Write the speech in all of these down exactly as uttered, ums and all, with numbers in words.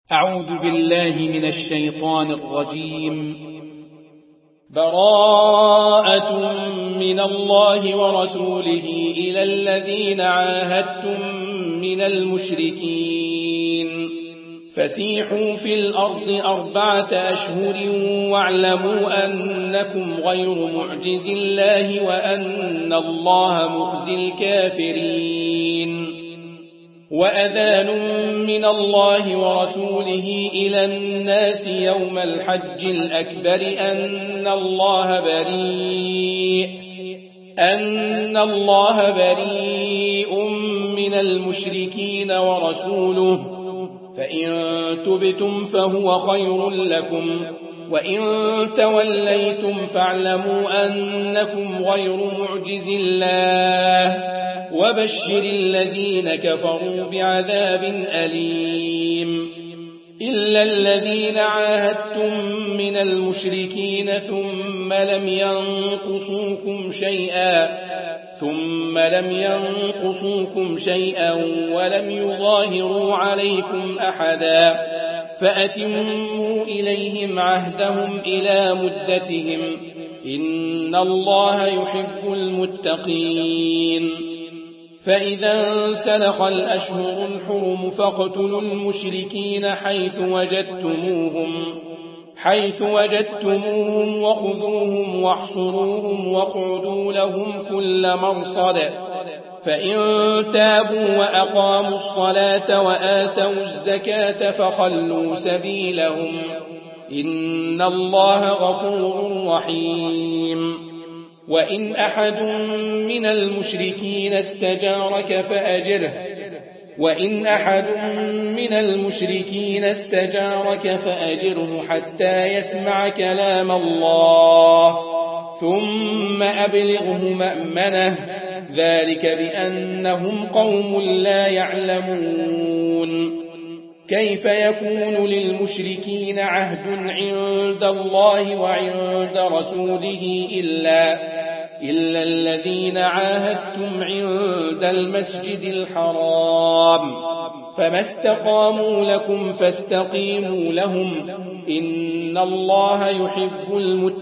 أعوذ بالله من الشيطان الرجيم. براءة من الله ورسوله إلى الذين عاهدتم من المشركين فسيحوا في الأرض أربعة أشهر واعلموا أنكم غير معجز الله وأن الله مخزي الكافرين. وأذان من الله ورسوله إلى الناس يوم الحج الأكبر أن الله بريء أن الله بريء من المشركين ورسوله فإن تبتم فهو خير لكم وإن توليتم فاعلموا أنكم غير معجز الله وبشر الذين كفروا بعذاب أليم. إلا الذين عاهدتم من المشركين ثم لم ينقصوكم شيئا ثم لم ينقصوكم شيئا ولم يظاهروا عليكم أحدا فأتموا إليهم عهدهم إلى مدتهم إن الله يحب المتقين. فإذا انسلخ الأشهر الحرم فاقتلوا المشركين حيث وجدتموهم حيث وجدتموهم وخذوهم واحصروهم واقعدوا لهم كل مرصد فإن تابوا وأقاموا الصلاة وآتوا الزكاة فخلوا سبيلهم إن الله غفور رحيم. وإن أحد من المشركين استجارك فأجره وإن أحد من المشركين استجارك فأجره حتى يسمع كلام الله ثم أبلغه مأمنه ذلك بأنهم قوم لا يعلمون. كيف يكون للمشركين عهد عند الله وعند رسوله إلا إلا الذين عاهدتم عند المسجد الحرام فما استقاموا لكم فاستقيموا لهم إن الله يحب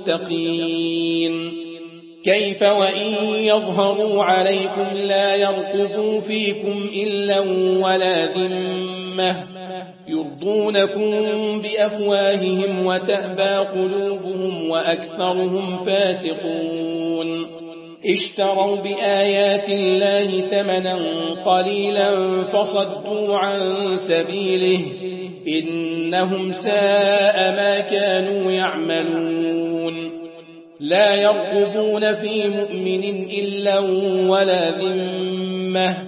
المتقين. كيف وإن يظهروا عليكم لا يرقبوا فيكم إلا ولا ذمة يرضونكم بأفواههم وتأبى قلوبهم وأكثرهم فاسقون. اشتروا بآيات الله ثمنا قليلا فصدوا عن سبيله إنهم ساء ما كانوا يعملون. لا يرقبون في مؤمن إلا ولا ذمة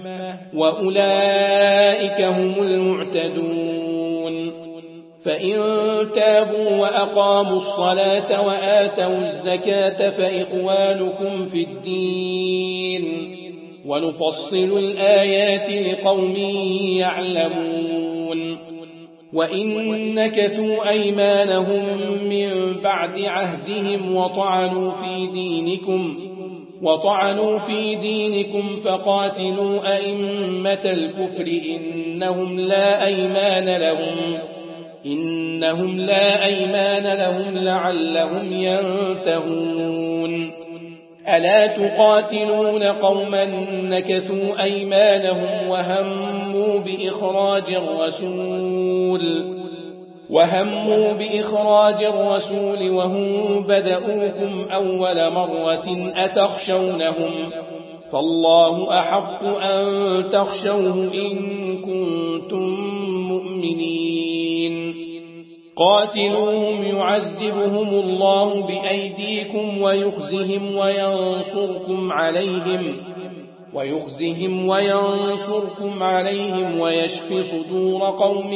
وأولئك هم المعتدون. فإن تابوا وأقاموا الصلاة وآتوا الزكاة فإخوانكم في الدين ونفصل الآيات لقوم يعلمون. وإن نكثوا أيمانهم من بعد عهدهم وطعنوا في دينكم وطعنوا في دينكم فقاتلوا أئمة الكفر إنهم لا أيمان لهم إنهم لا أيمان لهم لعلهم ينتهون. ألا تقاتلون قوما نكثوا أيمانهم وهموا بإخراج الرسول وهموا بإخراج الرسول وهم بدؤوكم أول مرة أتخشونهم فالله أحق أن تخشوه إن كنتم مؤمنين. قاتلوهم يعذبهم الله بأيديكم ويخزهم وينصركم عليهم ويخزهم وينصركم عليهم ويشف صدور قوم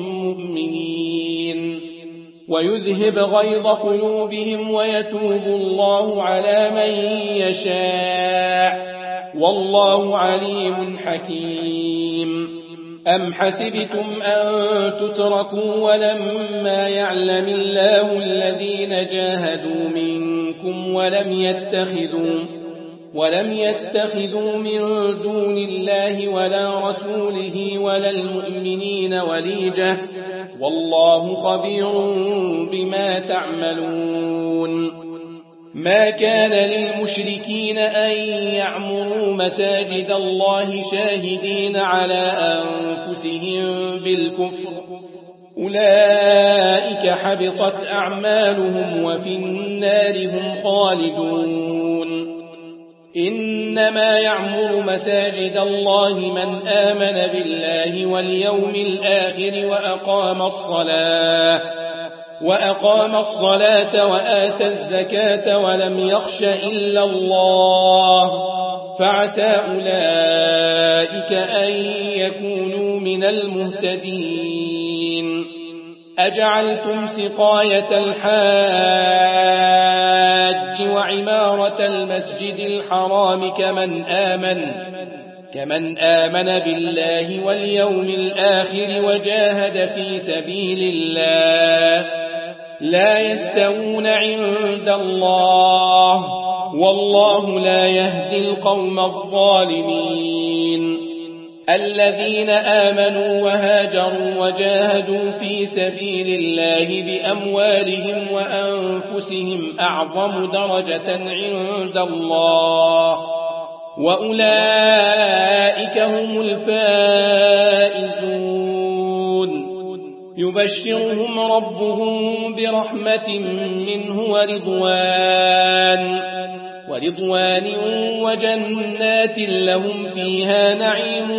مؤمنين ويذهب غيظ قلوبهم ويتوب الله على من يشاء والله عليم حكيم. أم حسبتم أن تتركوا ولما يعلم الله الذين جاهدوا منكم ولم يتخذوا ولم يتخذوا من دون الله ولا رسوله ولا المؤمنين وليجة والله خبير بما تعملون. ما كان للمشركين أن يعمروا مساجد الله شاهدين على أنفسهم بالكفر، أولئك حبطت أعمالهم وفي النار هم خالدون. إنما يعمر مساجد الله من آمن بالله واليوم الآخر وأقام الصلاة وأقام الصلاة وآتى الزكاة ولم يخش إلا الله، فعسى أولئك أن يكونوا من المهتدين. أجعلتم سقاية الحاج وعمارة المسجد الحرام كمن آمن كمن آمن بالله واليوم الآخر وجاهد في سبيل الله لا يستوون عند الله، والله لا يهدي القوم الظالمين. الذين آمنوا وهاجروا وجاهدوا في سبيل الله بأموالهم وأنفسهم أعظم درجة عند الله، وأولئك هم الفائزون. يبشرهم ربهم برحمة منه ورضوان ورضوان وجنات لهم فيها نعيم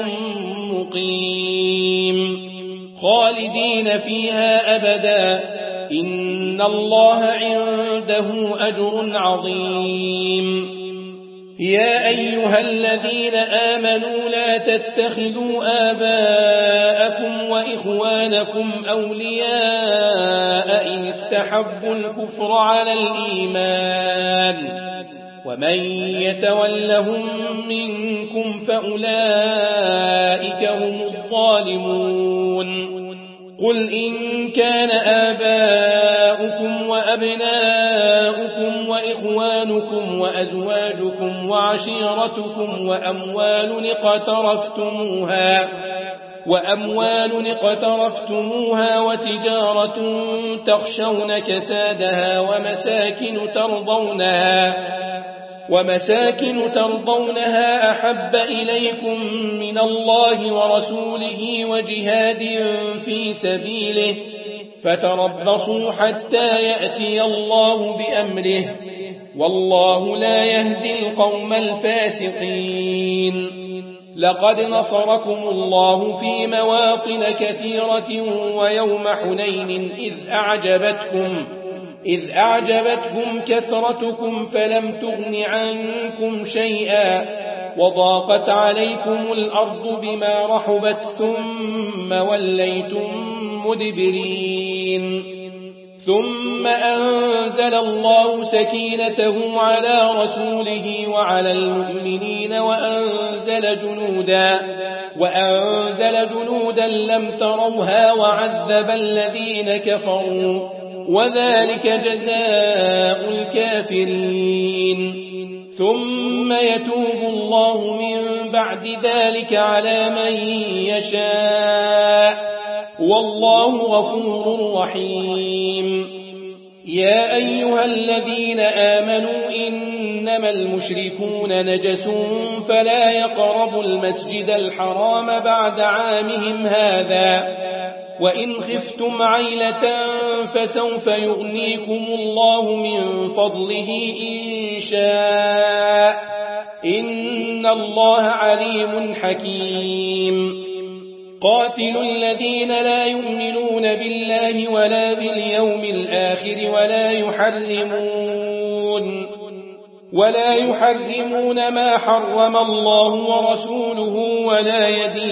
مقيم خالدين فيها أبدا، إن الله عنده أجر عظيم. يا أيها الذين آمنوا لا تتخذوا آباءكم وإخوانكم أولياء إن استحبوا الكفر على الإيمان، ومن يتولهم منكم فأولئك هم الظالمون. قل إن كان آباؤكم وأبناؤكم وإخوانكم وأزواجكم وعشيرتكم وأموال اقترفتموها وأموال اقترفتموها وتجارة تخشون كسادها ومساكن ترضونها ومساكن ترضونها أحب إليكم من الله ورسوله وجهاد في سبيله فتربصوا حتى يأتي الله بأمره، والله لا يهدي القوم الفاسقين. لقد نصركم الله في مواطن كثيرة ويوم حنين إذ أعجبتكم إذ أعجبتكم كثرتكم فلم تغن عنكم شيئا وضاقت عليكم الأرض بما رحبت ثم وليتم مدبرين، ثم أنزل الله سكينته على رسوله وعلى المؤمنين وأنزل جنودا وأنزل جنودا لم تروها وعذب الذين كفروا، وذلك جزاء الكافرين. ثم يتوب الله من بعد ذلك على من يشاء، والله غفور رحيم. يا أيها الذين آمنوا إنما المشركون نجس فلا يقربوا المسجد الحرام بعد عامهم هذا، وإن خفتم عيلة فسوف يغنيكم الله من فضله إن شاء، إن الله عليم حكيم. قاتلوا الذين لا يؤمنون بالله ولا باليوم الآخر ولا يحرمون ولا يحرمون ما حرم الله ورسوله ولا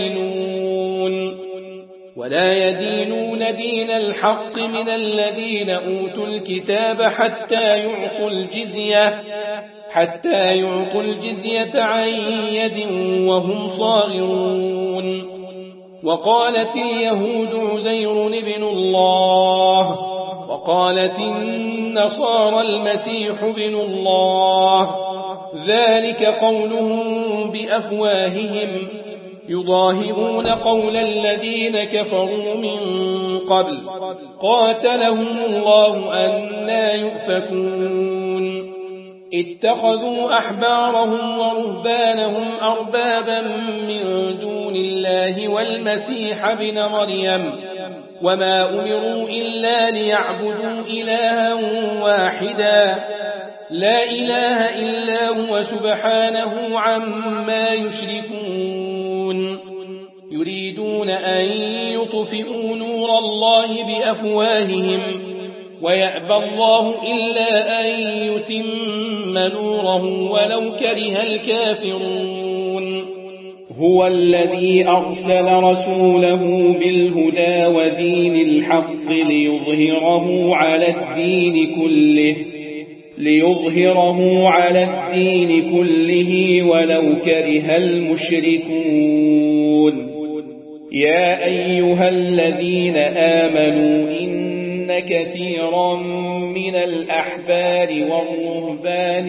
يدينون ولا يدينون دين الحق من الذين أوتوا الكتاب حتى يعطوا الجزية حتى يعطوا الجزية عن يد وهم صاغرون. وقالت اليهود عزير ابن الله وقالت النصارى المسيح ابن الله، ذلك قولهم بأفواههم يضاهئون قول الذين كفروا من قبل قاتلهم الله أنى يؤفكون اتخذوا أحبارهم ورهبانهم أربابا من دون الله والمسيح ابن مريم وما أمروا إلا ليعبدوا إلها واحدا لا إله إلا هو سبحانه عما يشركون يريدون أن يطفئوا نور الله بأفواههم ويأبى الله إلا أن يتم نوره ولو كره الكافرون هو الذي أرسل رسوله بالهدى ودين الحق ليظهره على الدين كله ليظهره على الدين كله ولو كره المشركون يا أيها الذين آمنوا إن كثيرا من الأحبار والرهبان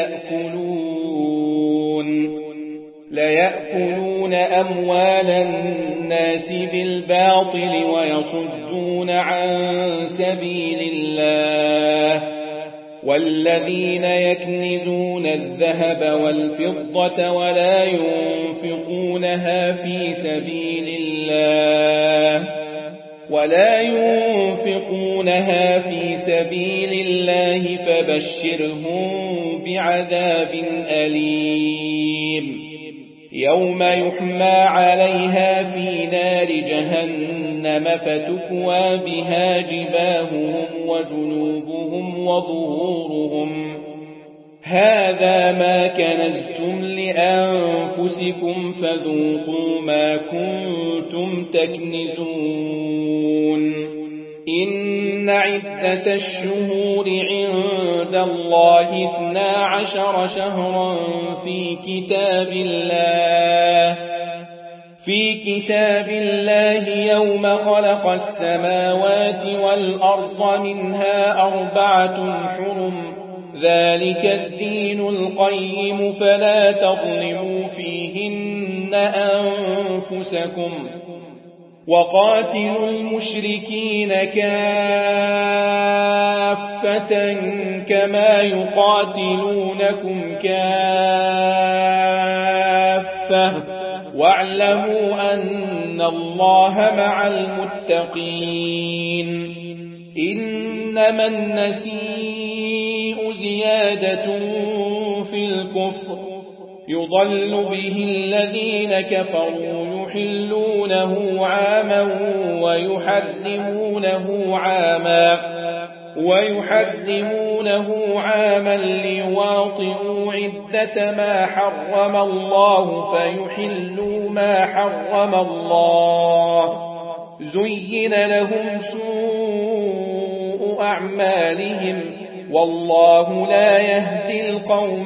ليأكلون ليأكلون أموال الناس بالباطل ويصدون عن سبيل الله والذين يكنزون الذهب والفضة ولا ينفقونها في سبيل الله ولا ينفقونها في سبيل الله فبشرهم بعذاب أليم يوم يحمى عليها في نار جهنم فتكوى بها جباههم وجنوبهم وظهورهم هذا ما كنزتم لأنفسكم فذوقوا ما كنتم تكنزون إن عدة الشهور عند الله اثنا عشر شهرا في كتاب الله في كتاب الله يوم خلق السماوات والأرض منها أربعة حرم ذلك الدين القيم فلا تظلموا فيهن أنفسكم وقاتلوا المشركين كافة كما يقاتلونكم كافة واعلموا أن الله مع المتقين إنما النسيء زيادة في الكفر يضل به الذين كفروا يحلونه عاما ويحرمونه عاما ويحرمونه عاما ليواطئوا عدة ما حرم الله فيحلوا ما حرم الله زين لهم سوء أعمالهم والله لا يهدي القوم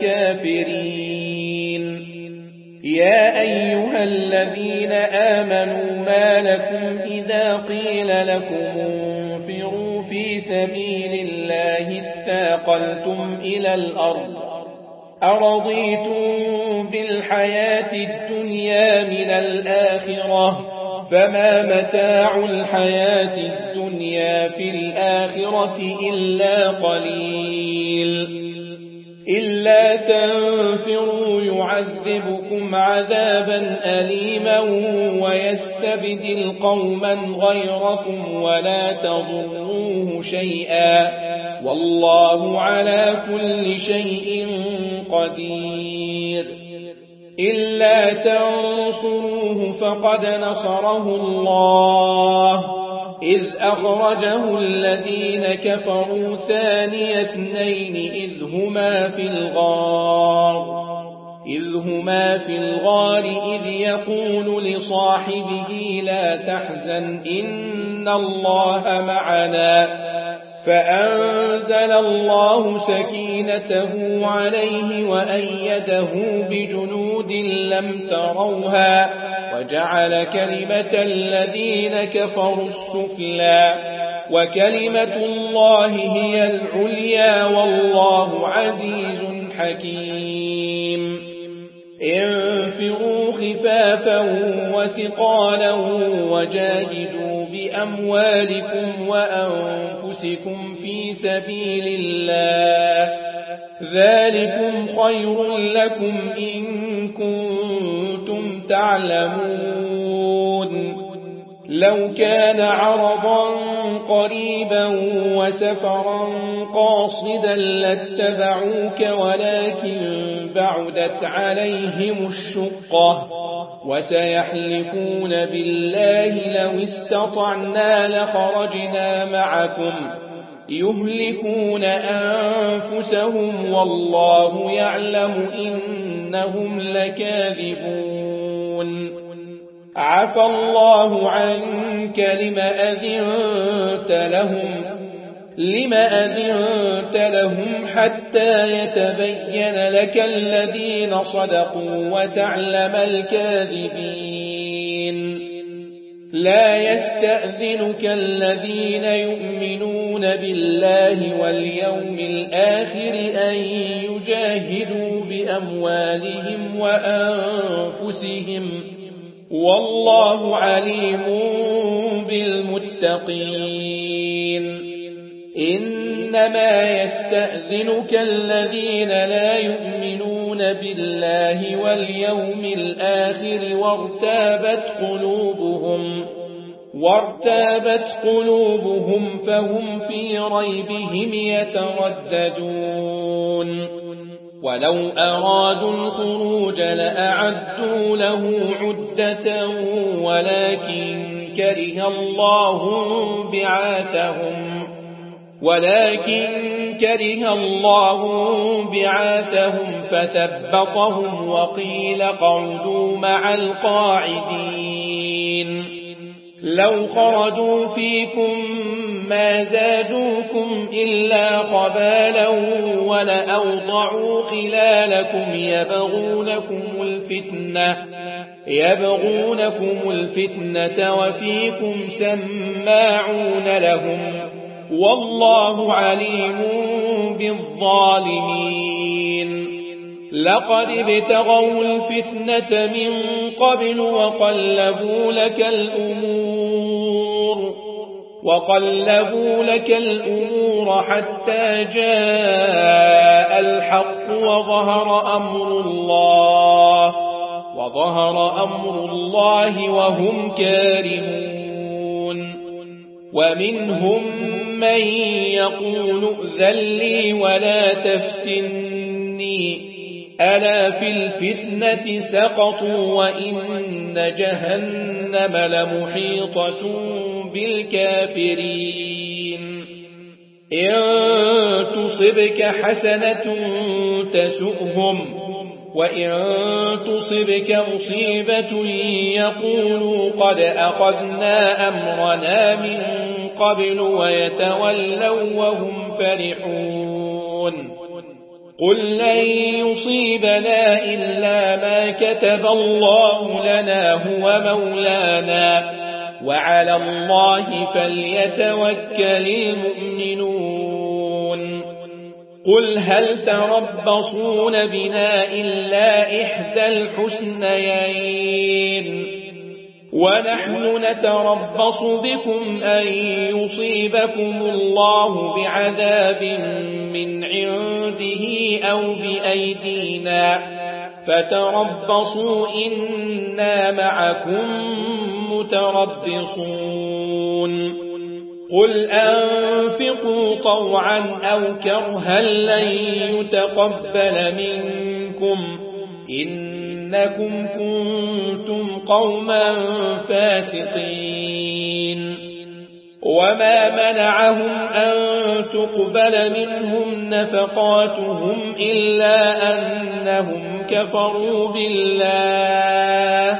الكافرين يا أيها الذين آمنوا ما لكم إذا قيل لكم انفروا في سبيل الله اثاقلتم إلى الأرض أرضيتم بالحياة الدنيا من الآخرة فما متاع الحياة الدنيا في الآخرة إلا قليل إلا تنفروا يعذبكم عذابا أليما ويستبدل قوما غيركم ولا تضروه شيئا والله على كل شيء قدير إلا تنصروه فقد نصره الله إذ أخرجه الذين كفروا ثاني اثنين إذ هما في الغار إذ هما في الغار إذ يقول لصاحبه لا تحزن إن الله معنا فأنزل الله سكينته عليه وأيده بجنود لم تروها وجعل كلمة الذين كفروا السفلى وكلمة الله هي العليا والله عزيز حكيم انفروا خفافا وثقالا وجاهدوا بأموالكم وأنفسكم في سبيل الله ذلكم خير لكم إن كنتم تعلمون لو كان عرضا قريبا وسفرا قاصدا لاتبعوك ولكن بعدت عليهم الشقة وسيحلفون بالله لو استطعنا لخرجنا معكم يهلكون أنفسهم والله يعلم إنهم لكاذبون عفى الله عنك لم أذنت لهم لم أذنت لهم حتى يتبين لك الذين صدقوا وتعلم الكاذبين لا يستأذنك الذين يؤمنون بالله واليوم الآخر أن يجاهدوا بأموالهم وأنفسهم والله عليم بالمتقين إنما يستأذنك الذين لا يؤمنون بالله واليوم الآخر وارتابت قلوبهم وارتابت قلوبهم فهم في ريبهم يترددون ولو أرادوا الخروج لأعدوا له عدة ولكن كره الله بعاثهم ولكن كره الله بعاثهم فثبطهم وقيل قعدوا مع القاعدين لو خرجوا فيكم ما زادوكم إلا خبالا ولأوضعوا خلالكم يبغونكم الفتنة يبغونكم الفتنة وفيكم سماعون لهم والله عليم بالظالمين لقد ابتغوا الفتنة من قبل وقلبوا لك الأمور وقلبوا لك الأمور حتى جاء الحق وظهر أمر الله وظهر أمر الله وهم كارهون ومنهم من يقول ائذن لي ولا تفتني ألا في الفتنة سقطوا وإن جهنم لمحيطة بالكافرين إن تصبك حسنة تسؤهم وإن تصبك مصيبة يقولوا قد أخذنا أمرنا من قبل ويتولوا وهم فرحون قل لن يصيبنا إلا ما كتب الله لنا هو مولانا وعلى الله فليتوكل المؤمنون قل هل تربصون بنا إلا إحدى الحسنيين ونحن نتربص بكم أن يصيبكم الله بعذاب من عنده أو بأيدينا فتربصوا إنا معكم متربصون قل أنفقوا طوعا أو كرها لن يتقبل منكم إنكم كنتم قوما فاسقين وما منعهم أن تقبل منهم نفقاتهم إلا أنهم كفروا بالله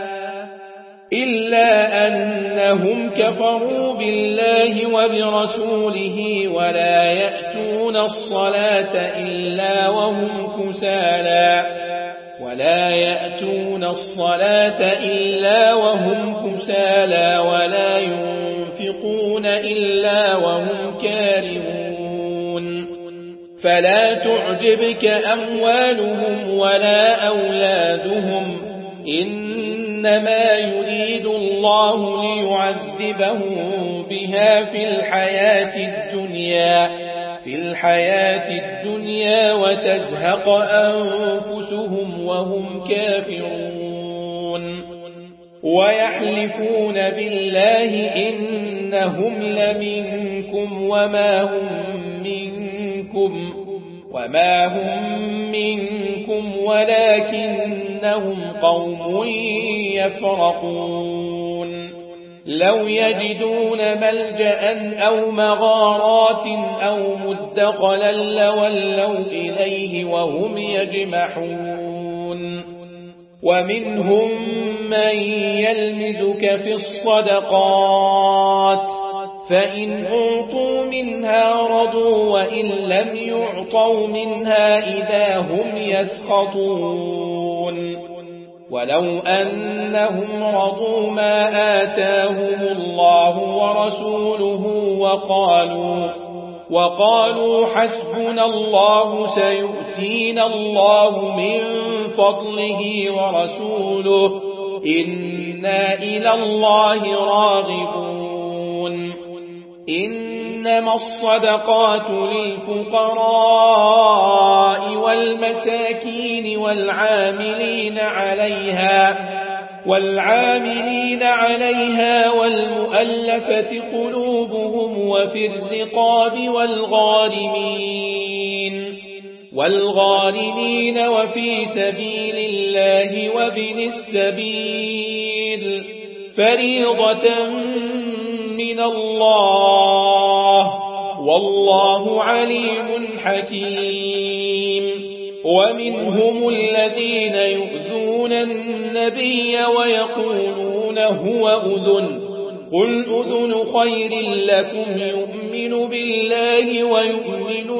إلا أنهم كفروا بالله وبرسوله ولا يأتون الصلاة إلا وهم كسالى ولا يأتون الصلاة إلا وهم كسالى ولا ينفقون إلا وهم كارهون فلا تعجبك أموالهم ولا أولادهم إنما يريد الله ليعذبهم بها في الحياة الدنيا في الحياة الدنيا وتزهق أنفسهم وهم كافرون ويحلفون بالله إنهم لمنكم وما هم منكم وما هم منكم ولكنهم قوم يفرقون لو يجدون ملجأ أو مغارات أو مدخلا لولوا إليه وهم يجمحون ومنهم من يلمزك في الصدقات فإن أعطوا منها رضوا وإن لم يعطوا منها إذا هم يسخطون ولو أنهم رضوا ما آتاهم الله ورسوله وقالوا وقالوا حسبنا الله سيؤتينا الله من فضله ورسوله إنا إلى الله راغبون إنما الصدقات للفقراء والمساكين والعاملين عليها والعاملين عليها والمؤلفة قلوبهم وفي الرقاب والغارمين والغارمين وفي سبيل الله وابن السبيل فريضة من الله والله عليم حكيم ومنهم الذين يؤذون النبي ويقولون هو أذن قل أذن خير لكم يؤمن بالله ويؤمن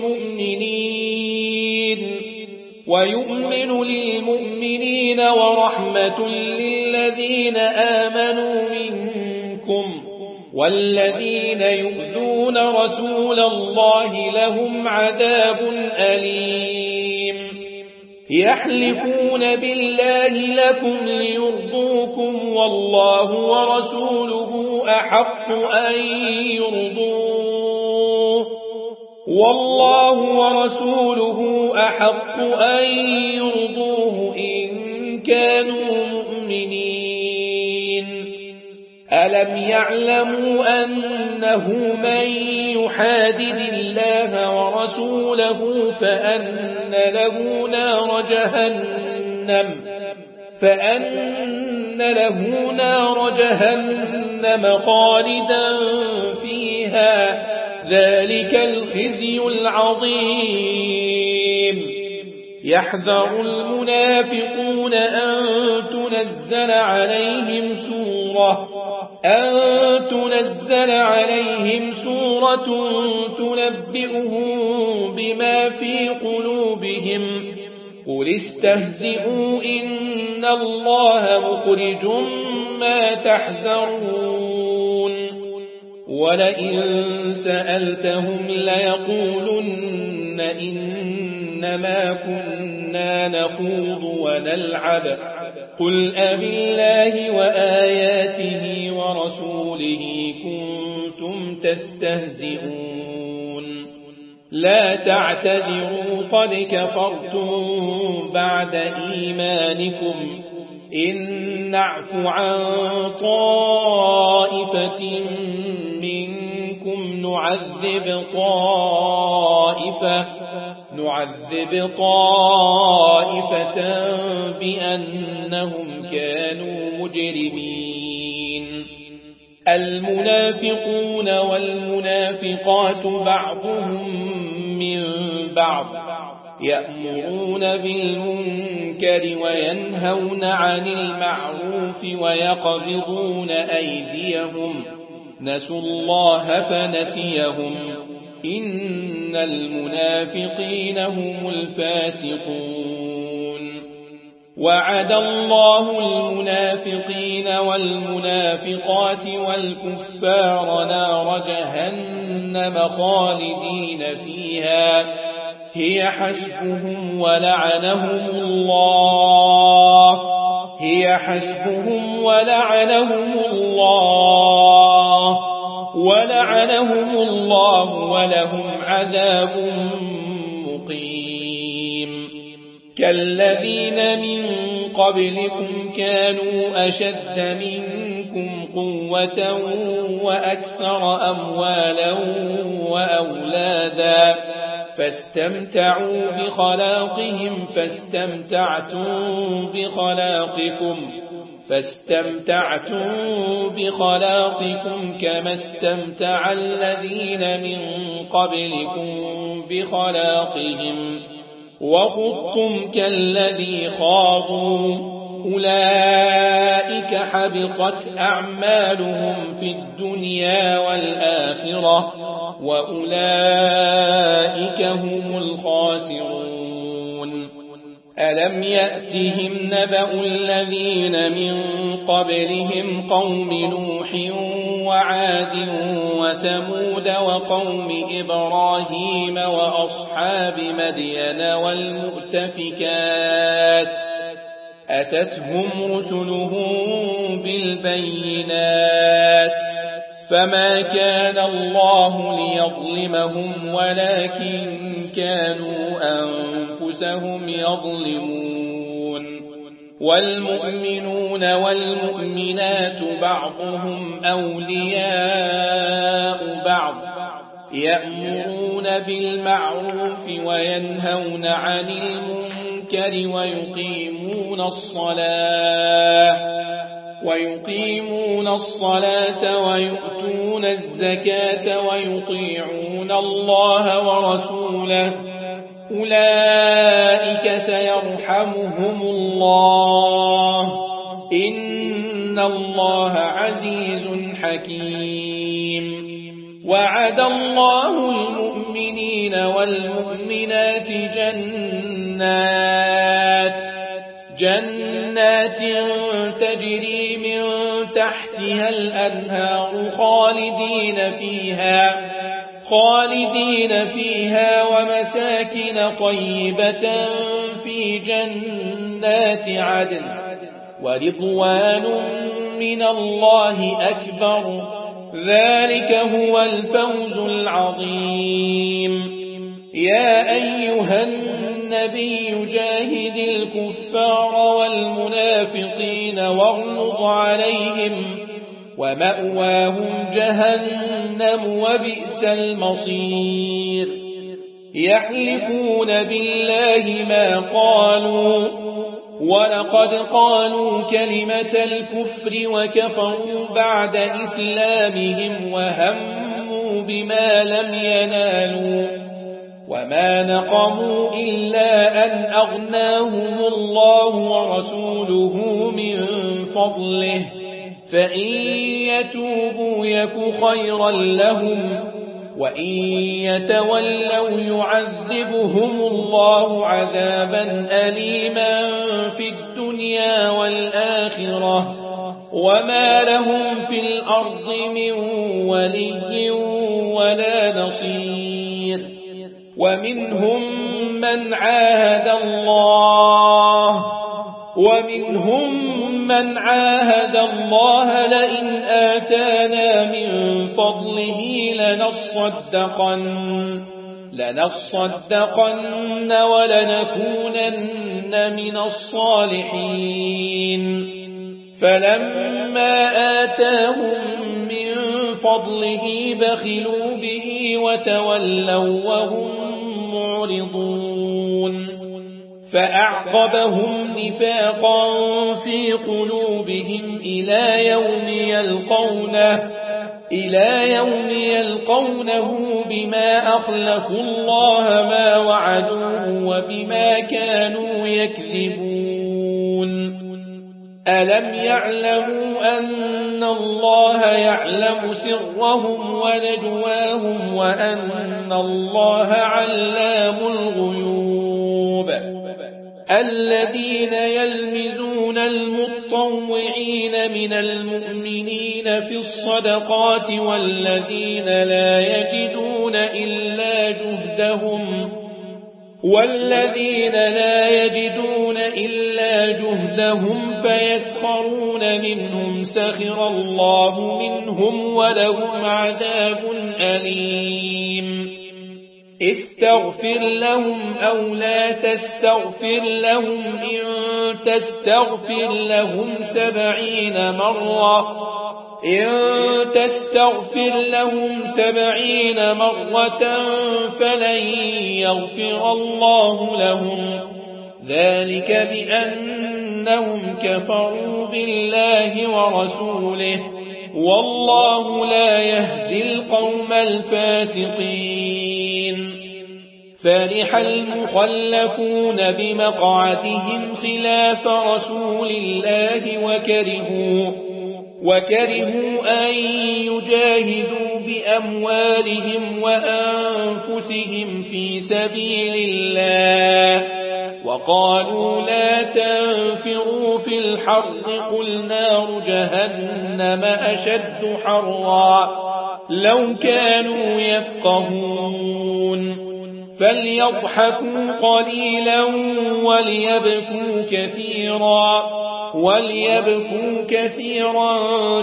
للمؤمنين ويؤمن للمؤمنين ورحمة للذين آمنوا منكم والذين يؤذون رسول الله لهم عذاب أليم يحلفون بالله لكم ليرضوكم والله ورسوله أحق أن يرضوه والله ورسوله أحق أن يرضوه إن كانوا مؤمنين ألم يعلموا أنه من يحادد الله ورسوله فأن له نار جهنم فأن له نار جهنم خالدا فيها ذلك الخزي العظيم يحذر المنافقون أن تنزل عليهم سورة أن تنزل عليهم سورة تنبئهم بما في قلوبهم قل استهزئوا إن الله مخرج ما تحذرون ولئن سألتهم ليقولن إنما كنا نخوض ونلعب قل أبالله وآياته ورسوله كنتم تستهزئون لا تعتذروا قد كفرتم بعد إيمانكم إن نعف عن طائفة منكم نعذب طائفة نعذب طائفة بأنهم كانوا مجرمين المنافقون والمنافقات بعضهم من بعض يأمرون بالمنكر وينهون عن المعروف ويقبضون أيديهم نسوا الله فنسيهم إن المنافقين هم الفاسقون وعد الله المنافقين والمنافقات والكفار نار جهنم خالدين فيها هي حسبهم ولعنهم الله هي حسبهم ولعنهم الله ولعنهم الله ولهم عذاب مقيم كالذين من قبلكم كانوا أشد منكم قوة وأكثر أموالا وأولادا فاستمتعوا بخلاقهم فاستمتعتم بخلاقكم فاستمتعتم بخلاقكم كما استمتع الذين من قبلكم بخلاقهم وخضتم كالذي خاضوا أولئك حبطت أعمالهم في الدنيا والآخرة وأولئك هم الخاسرون ألم يأتهم نبأ الذين من قبلهم قوم نوح وعاد وثمود وقوم إبراهيم وأصحاب مدين والمؤتفكات أتتهم رسلهم بالبينات فما كان الله ليظلمهم ولكن كانوا أنفسهم يظلمون والمؤمنون والمؤمنات بعضهم أولياء بعض يأمرون بالمعروف وينهون عن المنكر ويقيمون الصلاة ويقيمون الصلاة ويؤتون الزكاة ويطيعون الله ورسوله أولئك سيرحمهم الله إن الله عزيز حكيم وعد الله المؤمنين والمؤمنات جنات جنات تجري من تحتها الأنهار خالدين فيها خالدين فيها ومساكن طيبة في جنات عدن ورضوان من الله أكبر ذلك هو الفوز العظيم يا أيها النبي جاهد الكفار والمنافقين واغلظ عليهم ومأواهم جهنم وبئس المصير يحلفون بالله ما قالوا ولقد قالوا كلمة الكفر وكفروا بعد إسلامهم وهموا بما لم ينالوا وما نقموا إلا أن أغناهم الله ورسوله من فضله فإن يتوبوا يك خيرا لهم وإن يتولوا يعذبهم الله عذابا أليما في الدنيا والآخرة وما لهم في الأرض من ولي ولا نصير ومنهم من عاهد الله ومنهم من عاهد الله لئن آتانا من فضله لنصدقن لنصدقن ولنكونن من الصالحين فلما آتاهم من فضله بخلوا به وتولوا وهم معرضون فأعقبهم نفاقا في قلوبهم إلى يوم يلقونه إلى يوم يلقونه بما أخلفوا الله ما وعدوه وبما كانوا يكذبون ألم يعلموا أن الله يعلم سرهم ونجواهم وأن الله علام الغيوب الذين يلمزون المطوعين من المؤمنين في الصدقات والذين لا يجدون إلا جهدهم والذين لا يجدون إلا جهدهم فيسخرون منهم سخر الله منهم ولهم عذاب أليم استغفر لهم أو لا تستغفر لهم إن تستغفر لهم سبعين مرة إن تستغفر لهم سبعين مرة فلن يغفر الله لهم ذلك بأنهم كفروا بالله ورسوله والله لا يهدي القوم الفاسقين فرح المخلفون بمقعدهم خلاف رسول الله وكرهوا وكرهوا أن يجاهدوا بأموالهم وأنفسهم في سبيل الله وقالوا لا تنفروا في الحر قل نار جهنم أشد حرا لو كانوا يفقهون فليضحكوا قليلا وليبكوا كثيرا وليبكوا كثيرا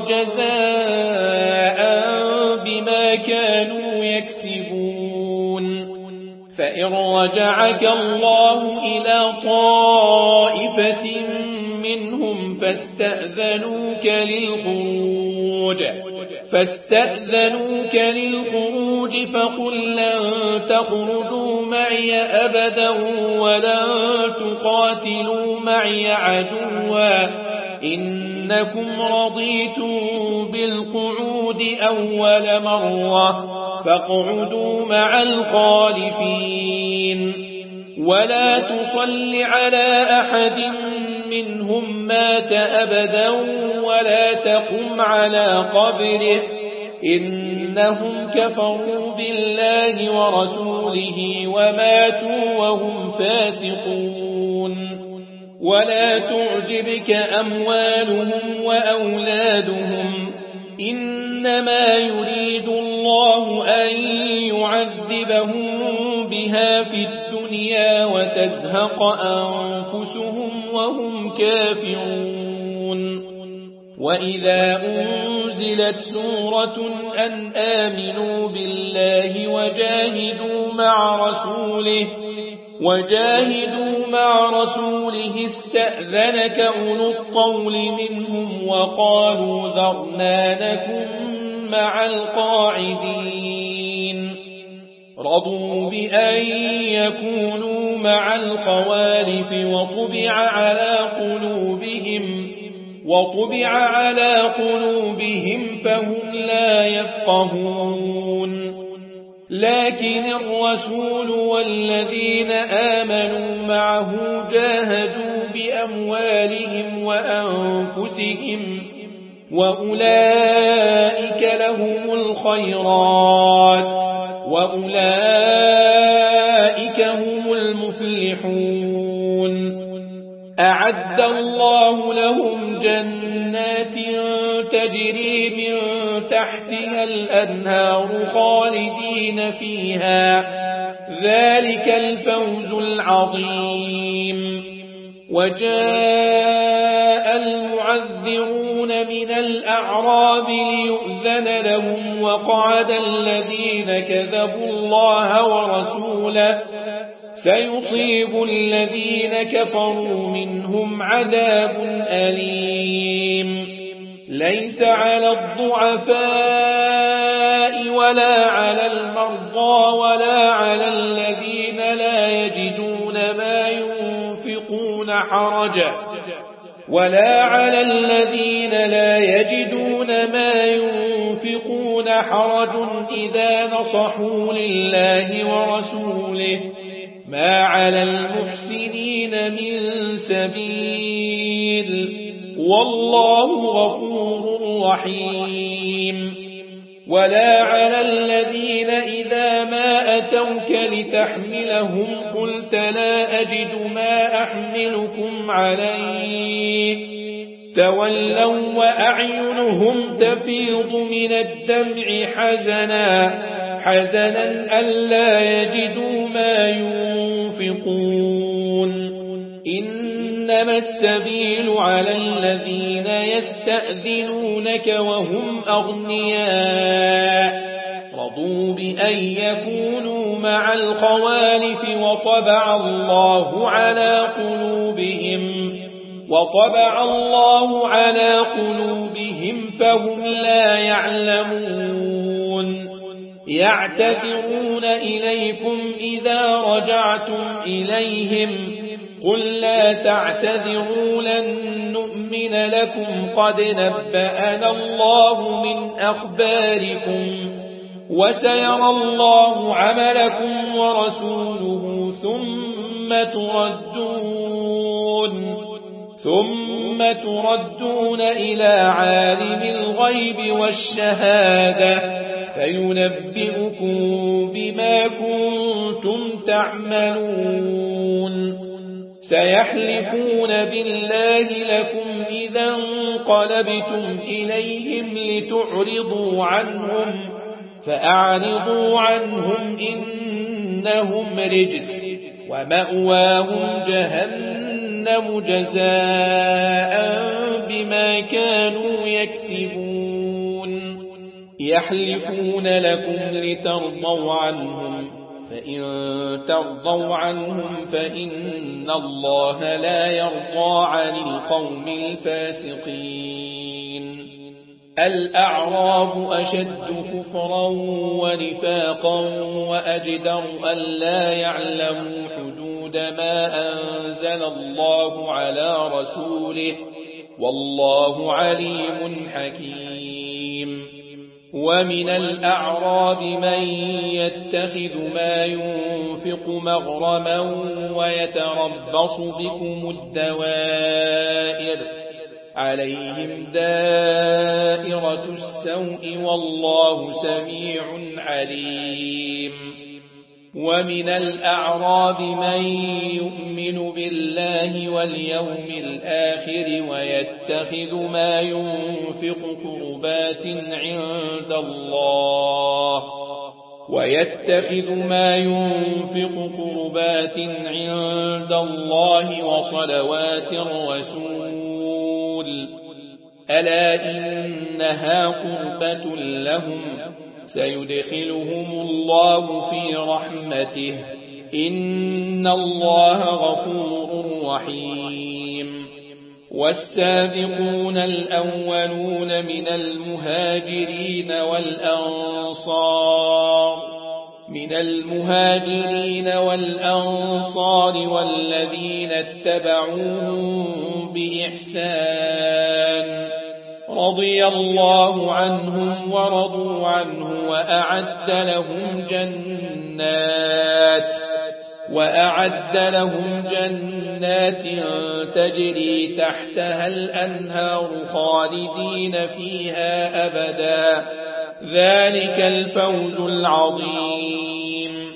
جزاء بما كانوا يكسبون فإن رجعك الله إلى طائفة منهم فاستأذنوك للخروج فاستأذنوك للخروج فقل لن تخرجوا معي أبدا ولن تقاتلوا معي عدوا إنكم رضيتم بالقعود أول مرة فاقعدوا مع الخالفين ولا تصل على أحد منهم مات أبدا ولا تقم على قبره إنهم كفروا بالله ورسوله وماتوا وهم فاسقون ولا تعجبك أموالهم وأولادهم إنما يريد الله أن يعذبهم بها في الدنيا وتزهق أنفسهم وهم كافرون وإذا أنزلت سورة أن آمنوا بالله وجاهدوا مع رسوله وجاهدوا مع رسوله استأذنك أولو الطول منهم وقالوا ذرنا نكن مع القاعدين رضوا بأن يكونوا مع الخوالف وطبع على قلوبهم وطبع على قلوبهم فهم لا يفقهون لكن الرسول والذين آمنوا معه جاهدوا بأموالهم وأنفسهم وأولئك لهم الخيرات وأولئك هم المفلحون أعد الله لهم جنات تجري من تحتها الأنهار خالدين فيها ذلك الفوز العظيم وجاء المعذرون من الأعراب ليؤذن لهم وقعد الذين كذبوا الله ورسوله سيصيب الذين كفروا منهم عذاب أليم ليس على الضعفاء ولا على المرضى ولا على الذين لا يجدون ما ينفقون حرج ولا على الذين لا يجدون ما ينفقون حرج إذا نصحوا لله ورسوله ما على المحسنين من سبيل والله غفور رحيم ولا على الذين إذا ما أتوك لتحملهم قلت لا أجد ما أحملكم عليه تولوا وأعينهم تفيض من الدمع حزنا حزنا ألا يجدوا ما ينفقون إنما السبيل على الذين يستأذنونك وهم أغنياء رضوا بأن يكونوا مع الخوالف وطبع الله على قلوبهم وطبع الله على قلوبهم فهم لا يعلمون يعتذرون إليكم إذا رجعتم إليهم قل لا تعتذروا لن نؤمن لكم قد نبأنا الله من أخباركم وسيرى الله عملكم ورسوله ثم تردون ثم تردون إلى عالم الغيب والشهادة فينبئكم بما كنتم تعملون سيحلفون بالله لكم إذا انقلبتم إليهم لتعرضوا عنهم فأعرضوا عنهم إنهم رجس ومأواهم جهنم جزاء بما كانوا يكسبون يحلفون لكم لترضوا عنهم فإن ترضوا عنهم فإن الله لا يرضى عن القوم الفاسقين الأعراب أشد كفرا ونفاقا وأجدر ألا يعلموا حدود ما أنزل الله على رسوله والله عليم حكيم ومن الأعراب من يتخذ ما ينفق مغرما ويتربص بكم الدوائر عليهم دائرة السوء والله سميع عليم ومن الأعراب من يؤمن بالله واليوم الآخر ويتخذ ما ينفق قربات عند الله ويتخذ ما ينفق قربات عند الله وصلوات الرسول ألا إنها قربة لهم سيدخلهم الله في رحمته إن الله غفور رحيم والسابقون الأولون من المهاجرين والأنصار من المهاجرين والأنصار والذين اتبعوهم بإحسان رضي الله عنهم ورضوا عنه وأعد لهم جنات وأعد لهم جنات تجري تحتها الأنهار خالدين فيها أبدا ذلك الفوز العظيم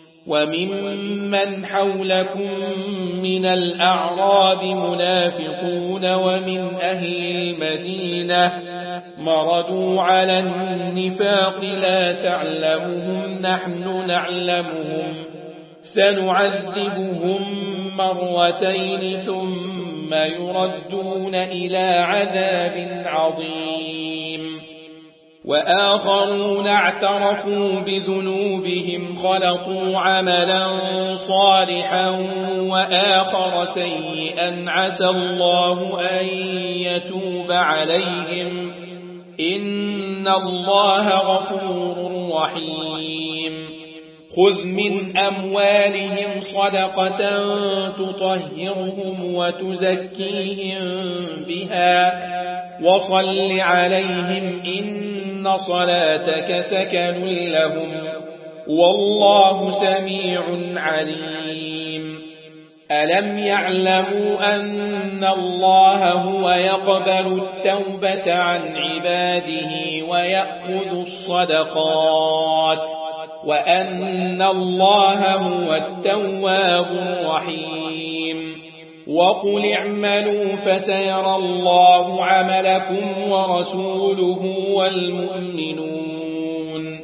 وممن حولكم من الأعراب منافقون ومن أهل المدينة مردوا على النفاق لا تعلمهم نحن نعلمهم سنعذبهم مرتين ثم يردون إلى عذاب عظيم وآخرون اعترفوا بذنوبهم خلطوا عملا صالحا وآخر سيئا عسى الله أن يتوب عليهم إن الله غفور رحيم خذ من أموالهم صدقة تطهرهم وتزكيهم بها وصل عليهم إن صلاتك سكن لهم والله سميع عليم ألم يعلموا أن الله هو يقبل التوبة عن عباده ويأخذ الصدقات وأن الله هو التواب الرحيم وقل اعملوا فسيرى الله عملكم ورسوله والمؤمنون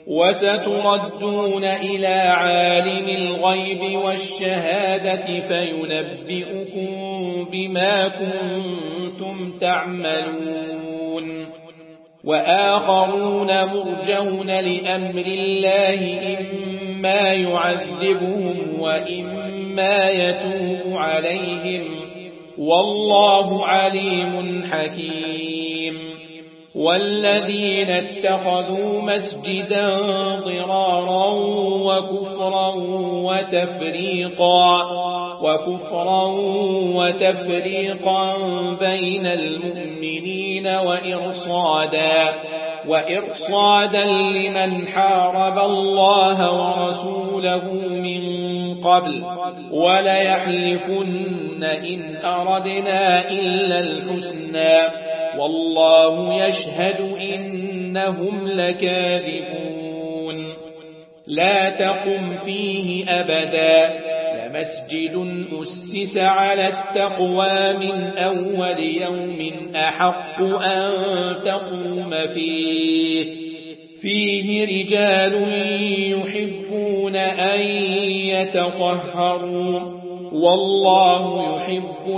وستردون إلى عالم الغيب والشهادة فينبئكم بما كنتم تعملون وآخرون مرجون لأمر الله إما يعذبهم وإما يتوب عليهم والله عليم حكيم والذين اتخذوا مسجدا ضرارا وكفرا وتفريقا وكفرا وتفريقا بين المؤمنين وإرصادا وإرصادا لمن حارب الله ورسوله من قبل وليحلفن إن أردنا إلا الحسنى والله يشهد إنهم لكاذبون لا تقم فيه أبدا لمسجد أسس على التقوى من أول يوم أحق أن تقوم فيه فيه رجال يحبون أن يتطهروا والله يحب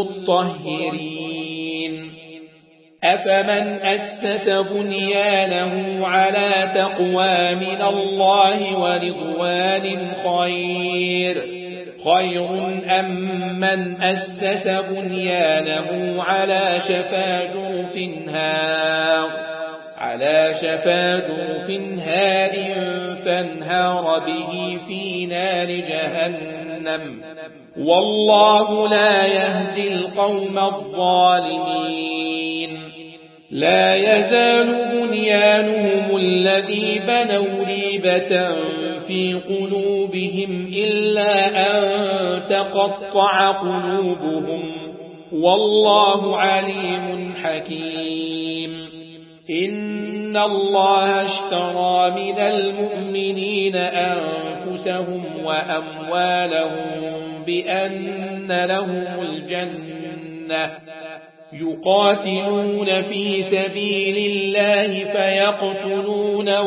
المطهرين أفمن أسس بنيانه على تقوى من الله ورضوان خير خير أم من أسس بنيانه على شفا جرف هار على شفا جرف هار فانهار به في نار جهنم والله لا يهدي القوم الظالمين لا يزال بنيانهم الذي بنوا ريبة في قلوبهم إلا أن تقطع قلوبهم والله عليم حكيم إن الله اشترى من المؤمنين أنفسهم وأموالهم بأن لهم الجنة يقاتلون في سبيل الله فيقتلون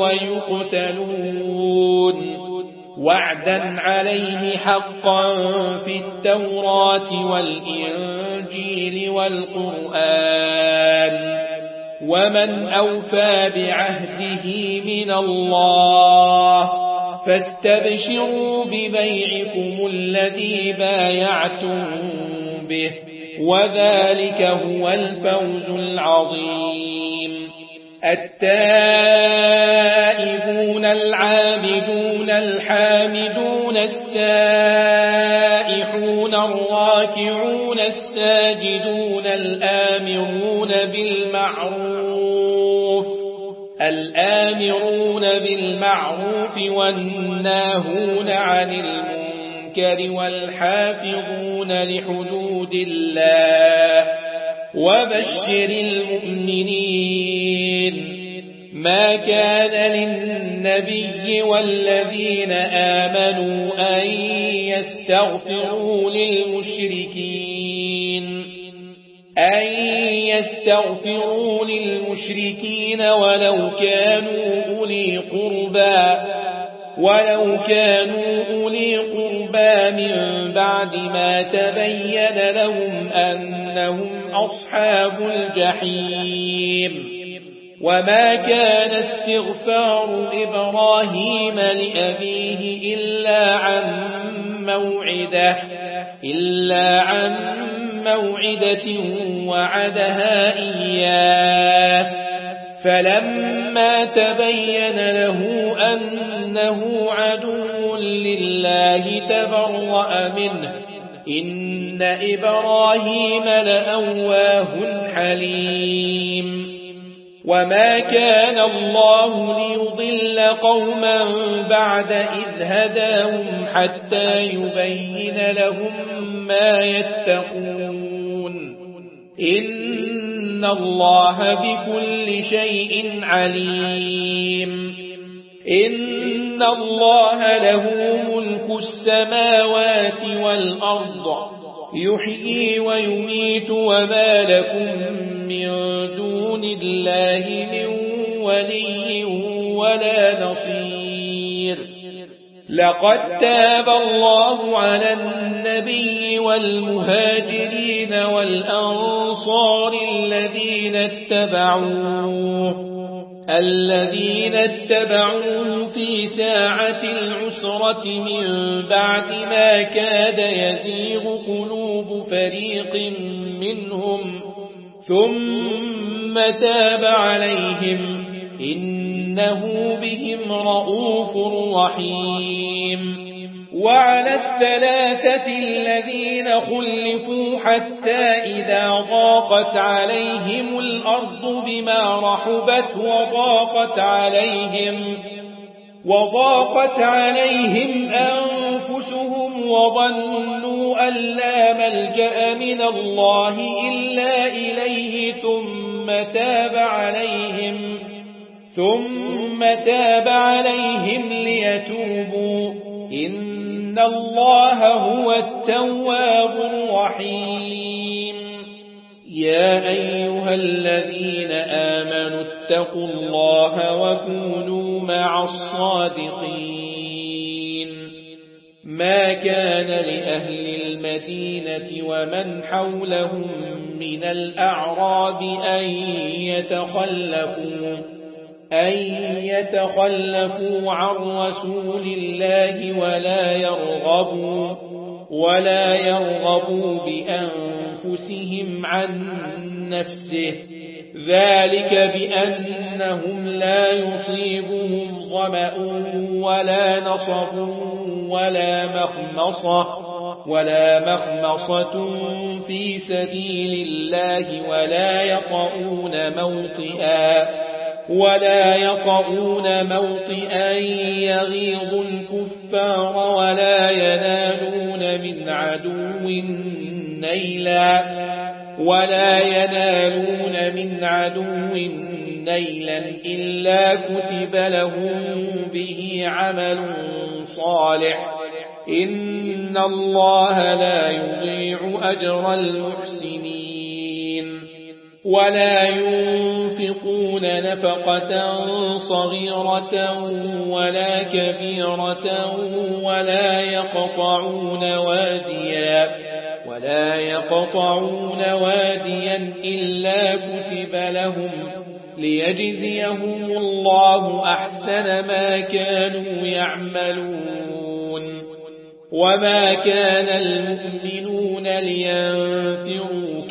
ويقتلون وعدا عليه حقا في التوراة والإنجيل والقرآن ومن أوفى بعهده من الله فاستبشروا ببيعكم الذي بايعتم به وذلك هو الفوز العظيم التائبون العابدون الحامدون السائحون الراكعون الساجدون الآمرون بالمعروف الآمرون بالمعروف والناهون عن المنكر والحافظون لحدود الله وبشر المؤمنين ما كان للنبي والذين آمنوا أن يستغفروا للمشركين أن يستغفروا للمشركين ولو كانوا أولي قربى ولو كانوا أولي قربى من بعد ما تبين لهم أنهم أصحاب الجحيم وما كان استغفار إبراهيم لأبيه إلا عن موعدة إلا عن موعدة وعدها إياه فلما تبين له أنه عدو لله تبرأ منه إن إبراهيم لأواه حليم وما كان الله ليضل قوما بعد إذ هداهم حتى يبين لهم ما يتقون إن الله بكل شيء عليم إن الله له ملك السماوات والأرض يحيي ويميت وما لكم من دون الله من ولي ولا نصير. لقد تاب الله على النبي والمهاجرين والأنصار الذين اتبعوه الذين اتبعوه في ساعة العسرة من بعد ما كاد يزيغ قلوب فريق منهم ثم تاب عليهم إنه بهم رؤوف رحيم. وعلى الثلاثة الذين خلفوا حتى إذا ضاقت عليهم الأرض بما رحبت وضاقت عليهم وضاقت عليهم أنفسهم وظنوا أن لا ملجأ من الله إلا إليه ثم تاب عليهم ثم تاب عليهم ليتوبوا إن الله هو التواب الرحيم. يا أيها الذين آمنوا اتقوا الله وكونوا مع الصادقين. ما كان لأهل المدينة ومن حولهم من الأعراب أن يتخلفوا أن يتخلفوا عن رسول الله ولا يرغبوا ولا يرغبوا بأنفسهم عن نفسه ذلك بأنهم لا يصيبهم ظمأ ولا نصب ولا مخمصة ولا مخمصة في سبيل الله ولا يطؤون موطئا ولا يطؤون موطئا يغيظ الكفار ولا ينالون من عدو نيلا ولا ينالون من عدو نيلا إلا كتب لهم به عمل صالح إن الله لا يضيع أجر المحسنين. ولا ينفقون نفقة صغيرة ولا كبيرة ولا يقطعون واديا ولا يقطعون واديا إلا كتب لهم ليجزيهم الله أحسن ما كانوا يعملون. وما كان المؤمنون لينفروا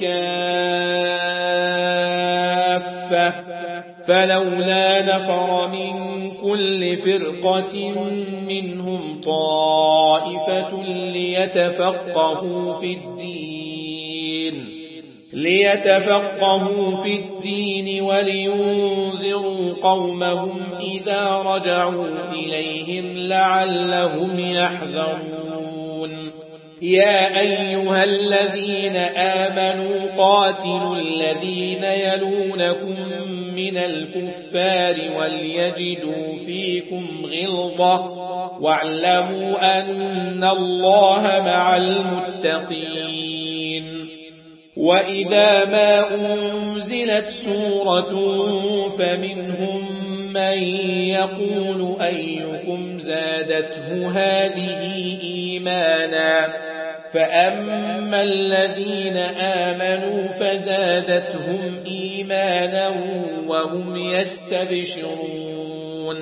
كافة فلولا نفر من كل فرقة منهم طائفة ليتفقهوا في الدين ليتفقهوا في الدين ولينذروا قومهم إذا رجعوا إليهم لعلهم يحذرون. يا أيها الذين آمنوا قاتلوا الذين يلونكم من الكفار وليجدوا فيكم غلظة واعلموا أن الله مع المتقين. وإذا ما أنزلت سورة فمنهم من يقول أيكم زادته هذه إيمانا فأما الذين آمنوا فزادتهم إيمانا وهم يستبشرون.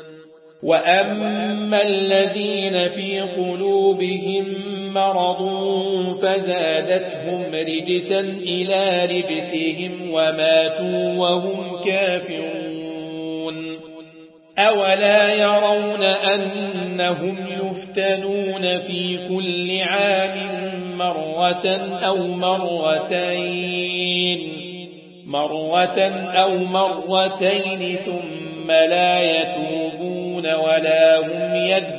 وأما الذين في قلوبهم مرض فزادتهم رجسا إلى رجسهم وماتوا وهم كافرون. أولا يرون أنهم يفتنون في كل عام مرة أو مرتين مرة أو مرتين ثم لا يتوبون ولا هم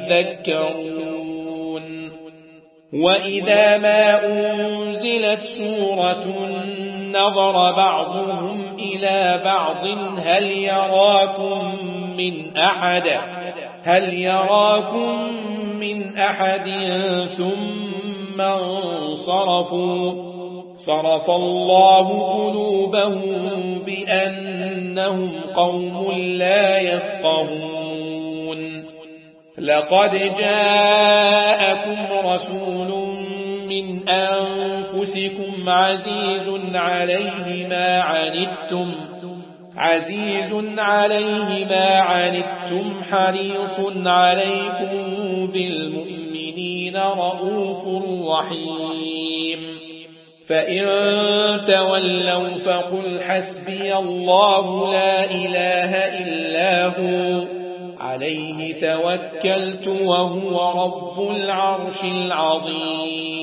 يذكرون. وإذا ما أنزلت سورة نظر بعضهم إلى بعض هل يراكم من أحد هل يراكم من أحد ثم انصرفوا صرف الله قلوبهم بأنهم قوم لا يفقهون لقد جاءكم رسول من أنفسكم عزيز عليه ما عنتم عزيز عليه ما عنتم حريص عليكم بالمؤمنين رؤوف رحيم فإن تولوا فقل حسبي الله لا إله إلا هو عليه توكلت وهو رب العرش العظيم